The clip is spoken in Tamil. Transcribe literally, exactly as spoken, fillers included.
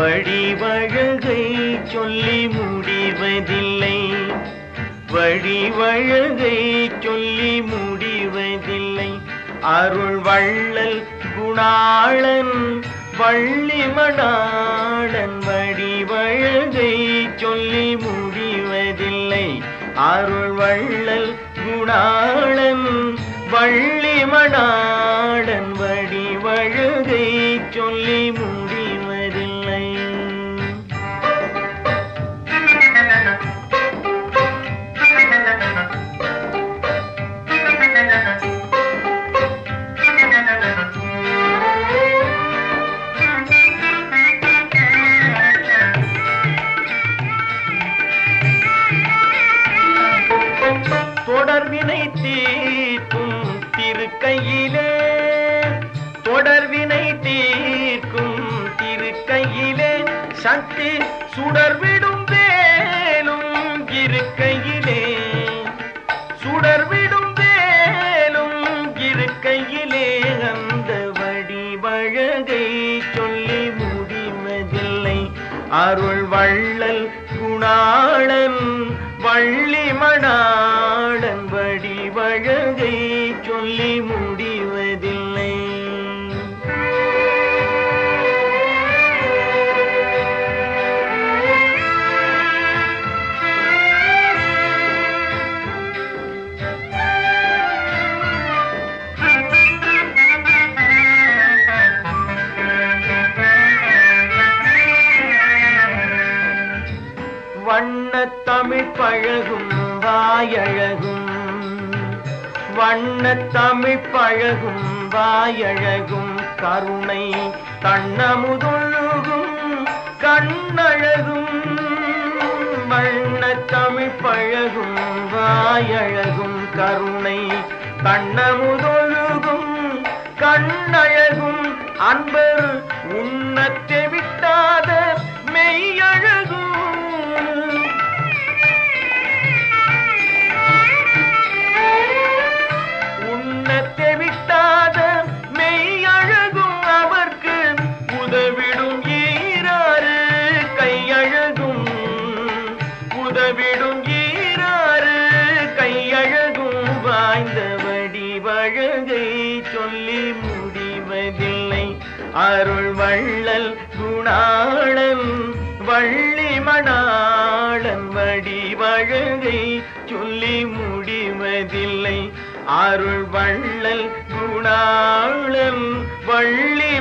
வடிவழகை சொல்லி முடிவதில்லை, வடிவழகை சொல்லி முடிவதில்லை. அருள் வள்ளல் குணாளன் வள்ளிமணாளன் வடிவழகை சொல்லி முடிவதில்லை. அருள் வள்ளல் குணாளன் வள்ளிமணாளன் வடிவழகை சொல்லி முடிவதில்லை. தொடர்வினை தீர்க்கும் திருக்கையிலே, தொடர்வினை தீர்க்கும் திருக்கையிலே, சக்தி சுடர்விடும் வேலும் இருக்கையிலே, சுடர்விடும் வேலும் இருக்கையிலே, அந்த வடிவழகை சொல்லி முடிவதில்லை. அருள் வள்ளல் குணாளன் வள்ளிமணாளன் வடிவழகை சொல்லி முடிவதில்லை. வண்ணத் தமிழ் பழகும் வாயழகும், வண்ணத் தமிழ் பழகும் வாயழகும், கருணை கண்ணமுதொழுகும் கண்ணழகும். வண்ணத் தமிழ் பழகும் வாயழகும், கருணை கண்ணமுதொழுகும் கண்ணழகும், அன்பர் உண்ணத்தை விட்டாத மெய்யழகும். உண்ணத்தை விட்டாத மெய்யழகும், அவர்க்கு உதவிடும் ஈராறு கையழகும், உதவிடும் ஈராறு கையழகும். வாய்ந்த வடிவழகை சொல்லி முடிவதில்லை. அருள் வள்ளல் குணாளன் வள்ளிமணாளன் வடிவழகை சொல்லி முடிவதில்லை. அருள் வள்ளல் குணாளன் வள்ளி